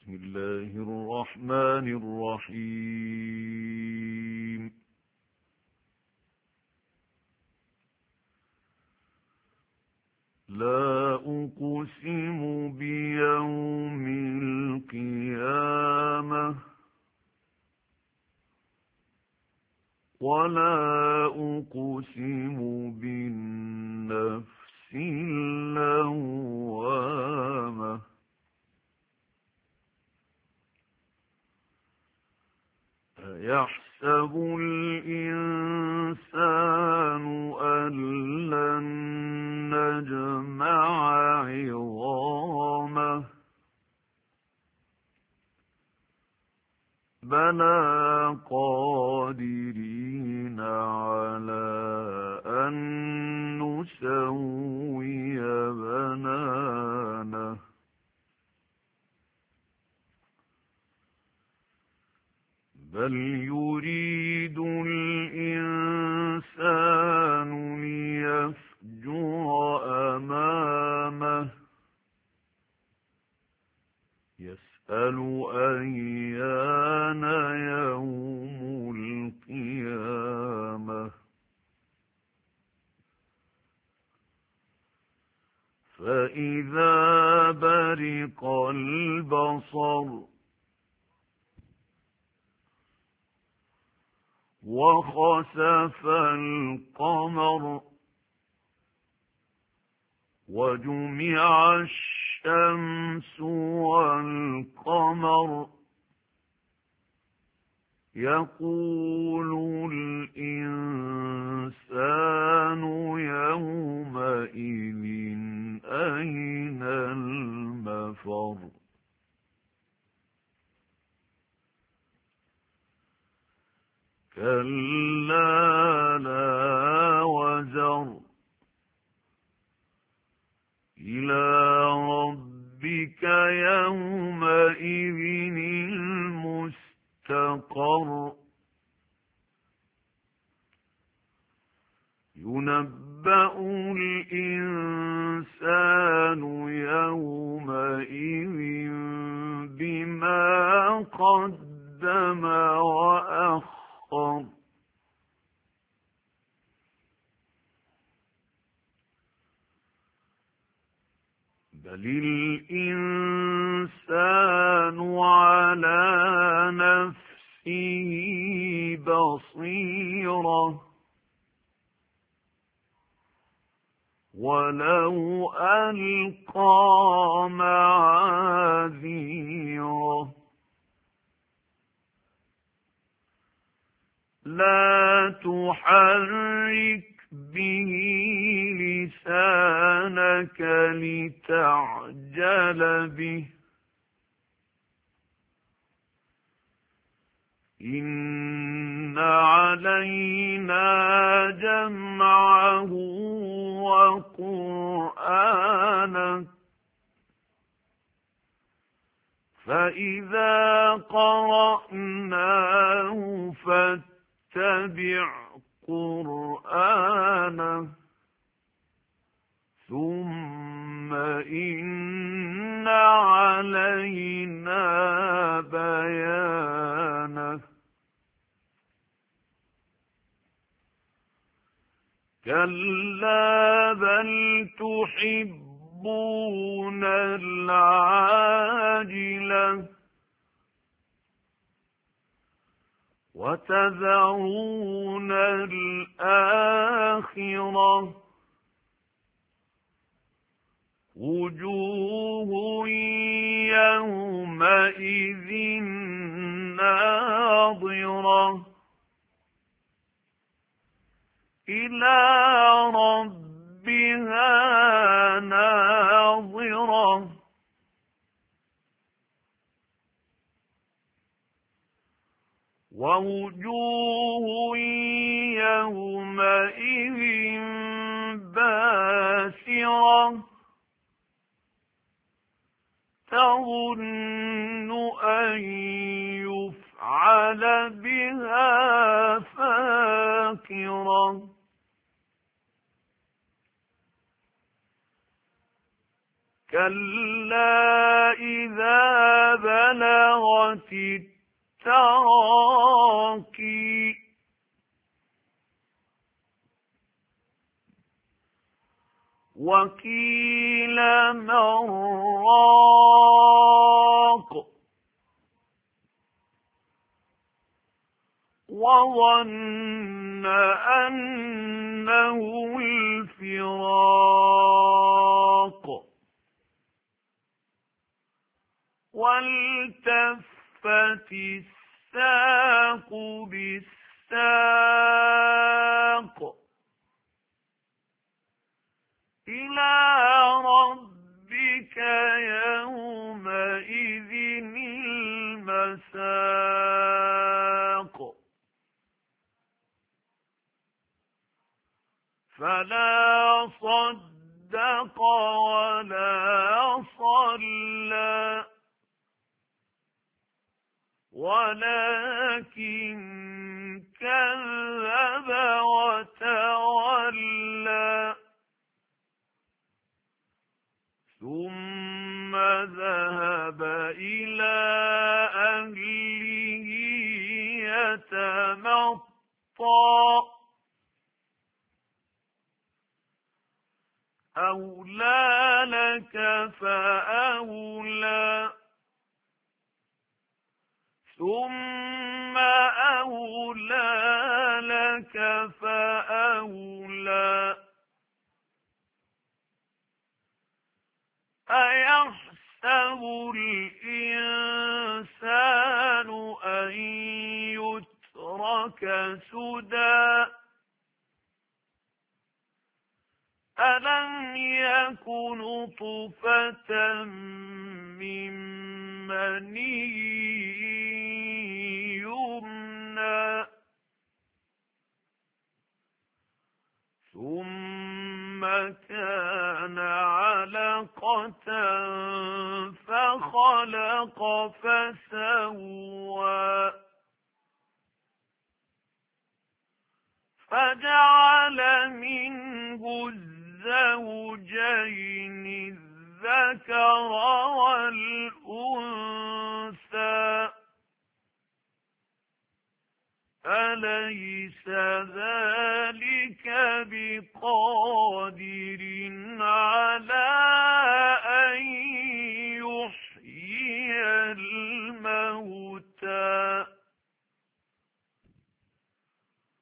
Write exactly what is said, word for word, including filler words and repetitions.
بسم الله الرحمن الرحيم لا أقسم بيوم القيامة ولا أقسم بالنفس اللوامة أيحسب الإنسان أن لن نجمع عظامه بلى قادرين على أن نسوي بنانه بل يريد الإنسان ليفجر أمامه يسأل أيان يوم القيامة فإذا برق البصر وخسف القمر وجمع الشمس والقمر يقول الإنسان يومئذ أين المفر كلا لا وزر إلى ربك يومئذ المستقر ينبأ الإنسان يومئذ بما قدم وأخر بل الإنسان على نفسه بصيرة ولو ألقى معاذيره لا تحرك به لسانك لتعجل به إن علينا جمعه وقرآنه فإذا قرأناه فاتبع قرآنه ثم إن علينا بيانه كلا بل تحبون العاجلة وتذرون الآخرة وجوه يومئذ ناظرة إلى ربها ناظرة ووجوه يومئذ باسرة تظن أن يفعل بها فاقرة كلا إذا بلغت التراقي وقيل من راق وظن أنه الفراق والتفت الساق بالساق إلى ربك يومئذ المساق فلا صدق ولا صلى ولكن كذب وتولى ثم ذهب إلى أهله يتمطى أولى لك فأولى ثم أولى لك فأولى أيحسب الإنسان أن يترك سدى ألم يك نطفة من مني يمنى ثم كان علقة فخلق فسوى فجعل منه الزوجين الذكر والأنثى أليس ذلك بقادر على